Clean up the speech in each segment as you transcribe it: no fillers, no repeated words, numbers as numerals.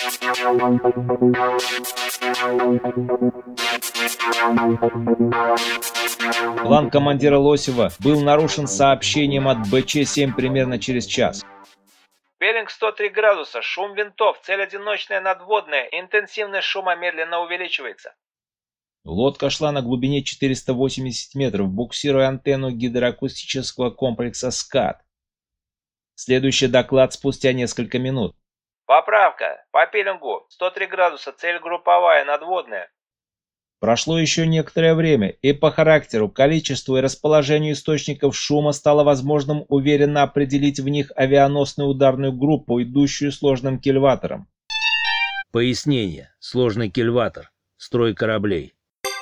План командира Лосева был нарушен сообщением от БЧ-7 примерно через час. Беллинг 103 градуса, шум винтов, цель одиночная надводная, интенсивность шума медленно увеличивается. Лодка шла на глубине 480 метров, буксируя антенну гидроакустического комплекса «СКАТ». Следующий доклад спустя несколько минут. Поправка. По пеленгу. 103 градуса. Цель групповая, надводная. Прошло еще некоторое время, и по характеру, количеству и расположению источников шума стало возможным уверенно определить в них авианосную ударную группу, идущую сложным кильватором. Пояснение. Сложный кильватор. Строй кораблей.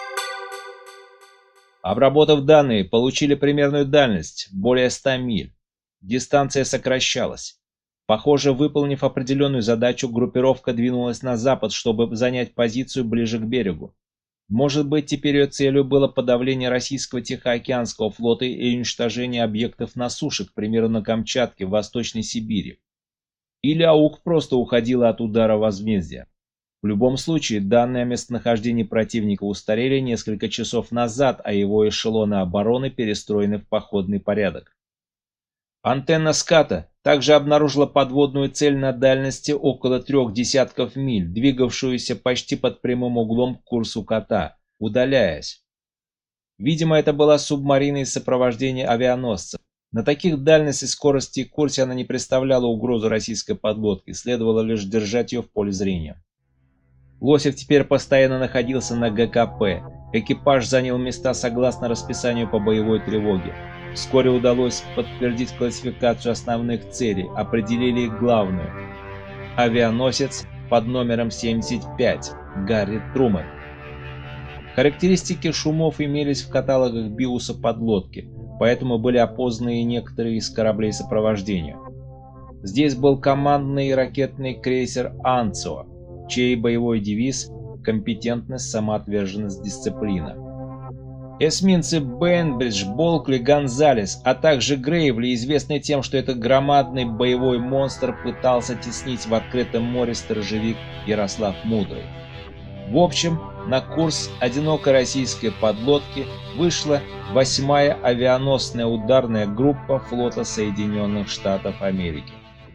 Обработав данные, получили примерную дальность, более 100 миль. Дистанция сокращалась. Похоже, выполнив определенную задачу, группировка двинулась на запад, чтобы занять позицию ближе к берегу. Может быть, теперь ее целью было подавление российского Тихоокеанского флота и уничтожение объектов на суше, к примеру, на Камчатке, в Восточной Сибири. Или АУК просто уходила от удара возмездия. В любом случае, данные о местонахождении противника устарели несколько часов назад, а его эшелоны обороны перестроены в походный порядок. Антенна «СКАТа» также обнаружила подводную цель на дальности около 3 десятков миль, двигавшуюся почти под прямым углом к курсу кота, удаляясь. Видимо, это была субмарина из сопровождения авианосцев. На таких дальности, скорости и курсе она не представляла угрозу российской подлодке, следовало лишь держать ее в поле зрения. Лосев теперь постоянно находился на ГКП. Экипаж занял места согласно расписанию по боевой тревоге. Вскоре удалось подтвердить классификацию основных целей, определили их главную. Авианосец под номером 75, Гарри Трумэн. Характеристики шумов имелись в каталогах биуса подлодки, поэтому были опознаны и некоторые из кораблей сопровождения. Здесь был командный ракетный крейсер «Анцио», чей боевой девиз – компетентность, самоотверженность, дисциплина. Эсминцы Бейнбридж, Болкли, Гонзалес, а также Грейвли, известны тем, что этот громадный боевой монстр пытался теснить в открытом море сторожевик Ярослав Мудрый. В общем, на курс одинокой российской подлодки вышла 8-я авианосная ударная группа флота Соединенных Штатов Америки.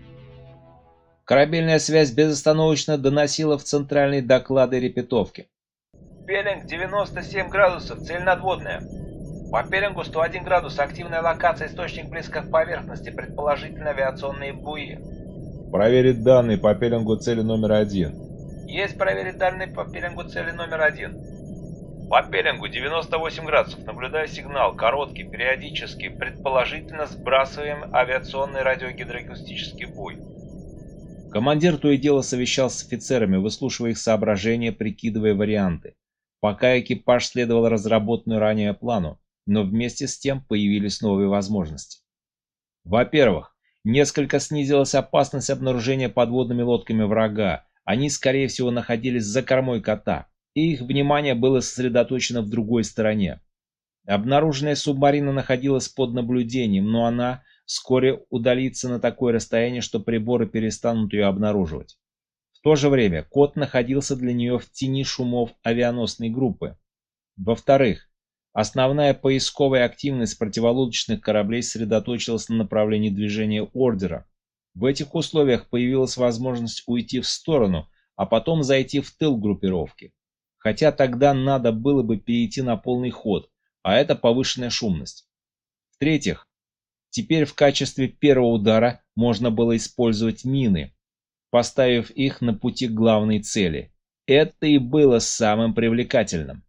Корабельная связь безостановочно доносила в центральные доклады репетовки. Беллинг 97 градусов, цель надводная. По Беллингу 101 градус, активная локация, источник близко к поверхности, предположительно авиационные буи. Проверить данные по Беллингу цели номер 1. Есть проверить данные по Беллингу цели номер 1. По Беллингу 98 градусов, наблюдаю сигнал, короткий, периодический, предположительно сбрасываем авиационный радиогидроакустический буй. Командир то и дело совещался с офицерами, выслушивая их соображения, прикидывая варианты. Пока экипаж следовал разработанному ранее плану, но вместе с тем появились новые возможности. Во-первых, несколько снизилась опасность обнаружения подводными лодками врага. Они, скорее всего, находились за кормой кота, и их внимание было сосредоточено в другой стороне. Обнаруженная субмарина находилась под наблюдением, но она вскоре удалится на такое расстояние, что приборы перестанут ее обнаруживать. В то же время кот находился для нее в тени шумов авианосной группы. Во-вторых, основная поисковая активность противолодочных кораблей сосредоточилась на направлении движения ордера. В этих условиях появилась возможность уйти в сторону, а потом зайти в тыл группировки. Хотя тогда надо было бы перейти на полный ход, а это повышенная шумность. В-третьих, теперь в качестве первого удара можно было использовать мины, поставив их на пути к главной цели. Это и было самым привлекательным.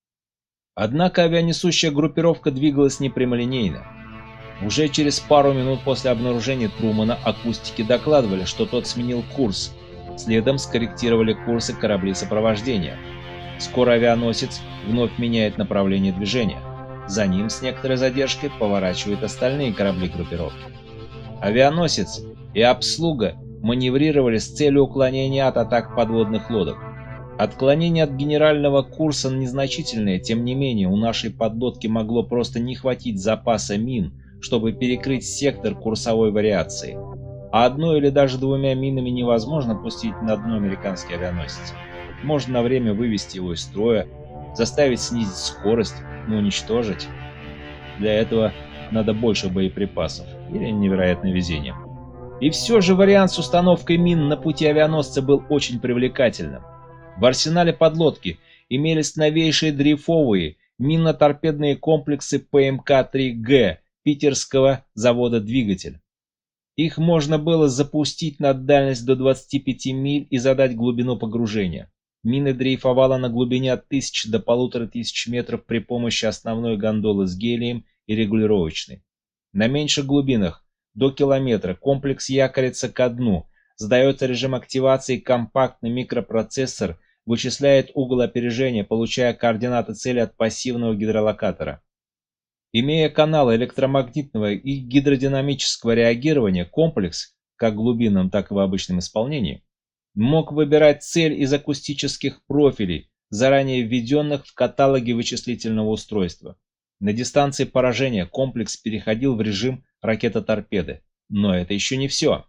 Однако авианесущая группировка двигалась непрямолинейно. Уже через пару минут после обнаружения Трумэна акустики докладывали, что тот сменил курс. Следом скорректировали курсы кораблей сопровождения. Скоро авианосец вновь меняет направление движения. За ним с некоторой задержкой поворачивают остальные корабли группировки. Авианосец и обслуга маневрировали с целью уклонения от атак подводных лодок. Отклонение от генерального курса незначительное, тем не менее у нашей подлодки могло просто не хватить запаса мин, чтобы перекрыть сектор курсовой вариации. а одной или даже двумя минами невозможно пустить на дно американский авианосец. Можно на время вывести его из строя, заставить снизить скорость, но уничтожить. Для этого надо больше боеприпасов или невероятное везение. И все же вариант с установкой мин на пути авианосца был очень привлекательным. В арсенале подлодки имелись новейшие дрейфовые минно-торпедные комплексы ПМК-3Г питерского завода «Двигатель». Их можно было запустить на дальность до 25 миль и задать глубину погружения. Мина дрейфовала на глубине от 1000 до 1500 метров при помощи основной гондолы с гелием и регулировочной. На меньших глубинах, до километра, комплекс якорится ко дну, задается режим активации, компактный микропроцессор вычисляет угол опережения, получая координаты цели от пассивного гидролокатора. Имея каналы электромагнитного и гидродинамического реагирования, комплекс, как в глубинном, так и в обычном исполнении, мог выбирать цель из акустических профилей, заранее введенных в каталоге вычислительного устройства. На дистанции поражения комплекс переходил в режим ракета-торпеды. Но это еще не все.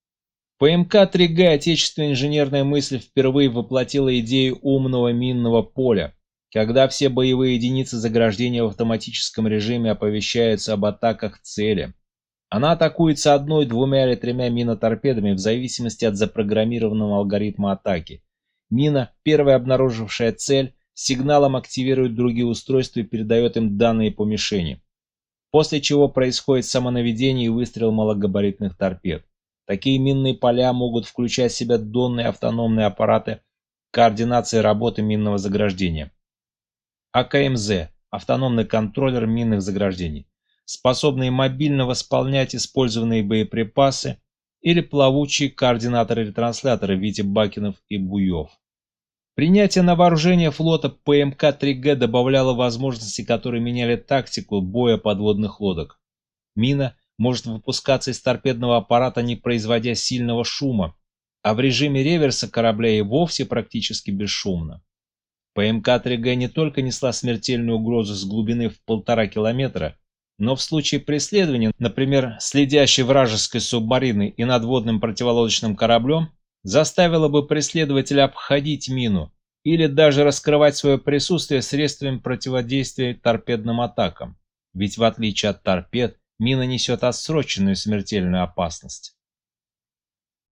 ПМК-3Г отечественная инженерная мысль впервые воплотила идею умного минного поля, когда все боевые единицы заграждения в автоматическом режиме оповещаются об атаках цели. Она атакуется одной, двумя или тремя миноторпедами в зависимости от запрограммированного алгоритма атаки. Мина, первая обнаружившая цель, сигналом активирует другие устройства и передает им данные по мишени. После чего происходит самонаведение и выстрел малогабаритных торпед. Такие минные поля могут включать в себя донные автономные аппараты координации работы минного заграждения. АКМЗ – автономный контроллер минных заграждений, способные мобильно восполнять использованные боеприпасы, или плавучие координаторы-ретрансляторы в виде бакенов и буев. Принятие на вооружение флота ПМК-3Г добавляло возможности, которые меняли тактику боя подводных лодок. Мина может выпускаться из торпедного аппарата, не производя сильного шума, а в режиме реверса корабля и вовсе практически бесшумно. ПМК-3Г не только несла смертельную угрозу с глубины в 1,5 километра, но в случае преследования, например, следящей вражеской субмарины и надводным противолодочным кораблем, заставила бы преследователя обходить мину или даже раскрывать свое присутствие средствами противодействия торпедным атакам. Ведь в отличие от торпед, мина несет отсроченную смертельную опасность.